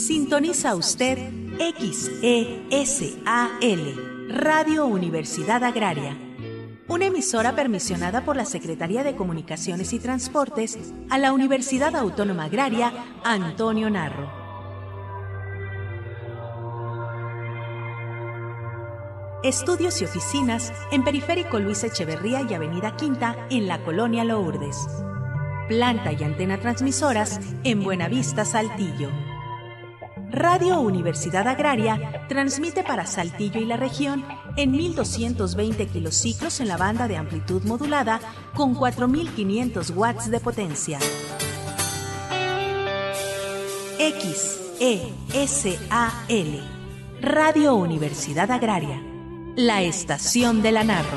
Sintoniza usted XESAL, Radio Universidad Agraria, una emisora permisionada por la Secretaría de Comunicaciones y Transportes a la Universidad Autónoma Agraria Antonio Narro. Estudios y oficinas en Periférico Luis Echeverría y Avenida Quinta en la Colonia Lourdes. Planta y antena transmisoras en Buenavista, Saltillo. Radio Universidad Agraria transmite para Saltillo y la región en 1220 kilociclos en la banda de amplitud modulada con 4500 watts de potencia. XESAL, Radio Universidad Agraria, la estación de la Narro.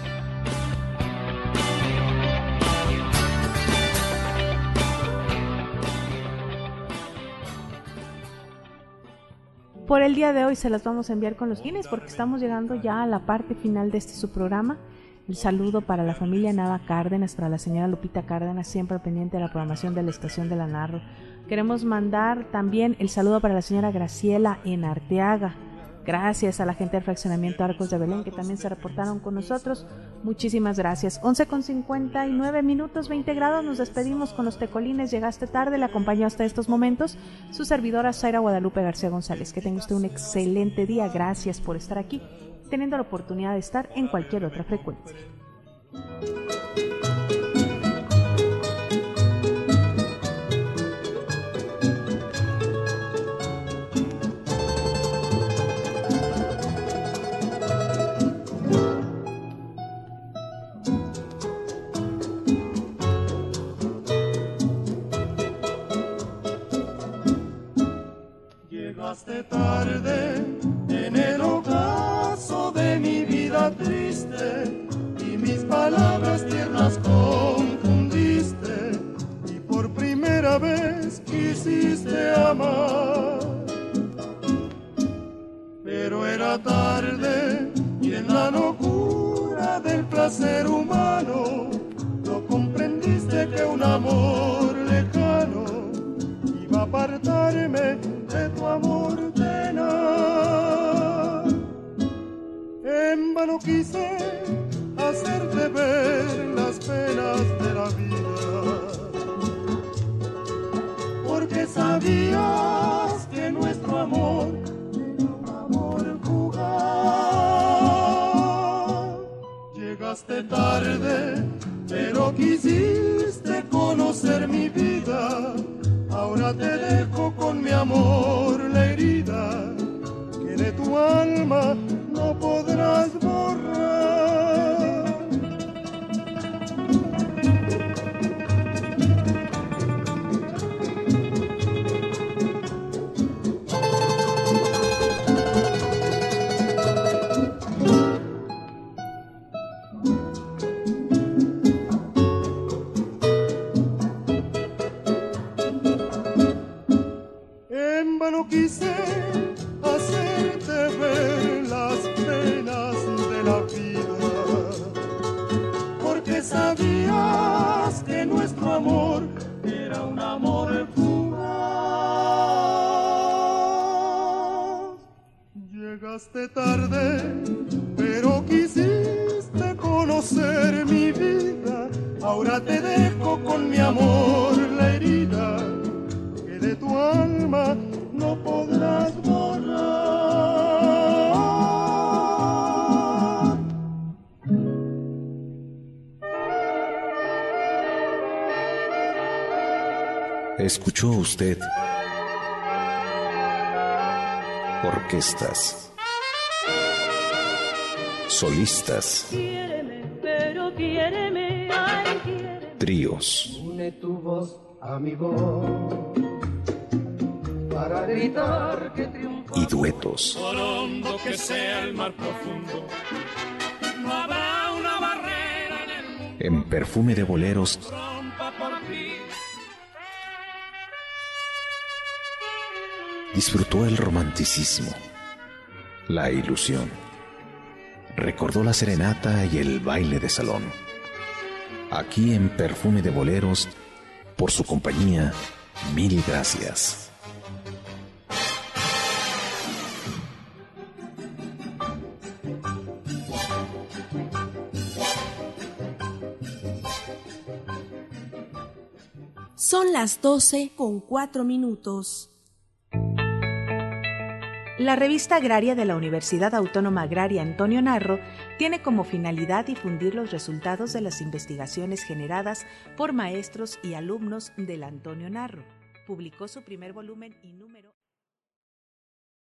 Por el día de hoy se las vamos a enviar con los guines porque estamos llegando ya a la parte final de su programa. El saludo para la familia Nava Cárdenas, para la señora Lupita Cárdenas, siempre pendiente de la programación de la estación de la Narro. Queremos mandar también el saludo para la señora Graciela en Arteaga. Gracias a la gente del fraccionamiento Arcos de Belén que también se reportaron con nosotros. Muchísimas gracias. 11:59, 20 grados. Nos despedimos con los tecolines. Llegaste tarde, le acompañó hasta estos momentos su servidora Zaira Guadalupe García González. Que tenga usted un excelente día. Gracias por estar aquí, teniendo la oportunidad de estar en cualquier otra frecuencia. Llegaste tarde en el ocaso de mi vida triste y mis palabras tiernas confundiste y por primera vez quisiste amar. Pero era tarde y en la locura del placer humano no comprendiste que un amor lejano iba a apartarme de tu amor tenaz. En vano quise hacerte ver las penas de la vida, porque sabías que nuestro amor era un amor fugaz. Llegaste tarde, pero quisiste conocer mi vida. Ahora te dejo con mi amor la herida que de tu alma no podrás borrar. En vano quise hacerte ver las penas de la vida, porque sabías que nuestro amor era un amor fugaz. Llegaste tarde, pero quisiste conocer mi vida. Ahora te dejo con mi amor la herida que de tu alma no podrás borrar. Escuchó usted orquestas, solistas, pero quiéreme, ay, quiéreme. Tríos. Une tu voz a mi voz para gritar que triunfa. Y duetos. Por hondo que sea el mar profundo, no habrá una barrera en el mundo. En Perfume de Boleros. Rompa por ti. Disfrutó el romanticismo, la ilusión. Recordó la serenata y el baile de salón. Aquí en Perfume de Boleros, por su compañía, mil gracias. Son las 12:04. La revista agraria de la Universidad Autónoma Agraria Antonio Narro tiene como finalidad difundir los resultados de las investigaciones generadas por maestros y alumnos del Antonio Narro. Publicó su primer volumen y número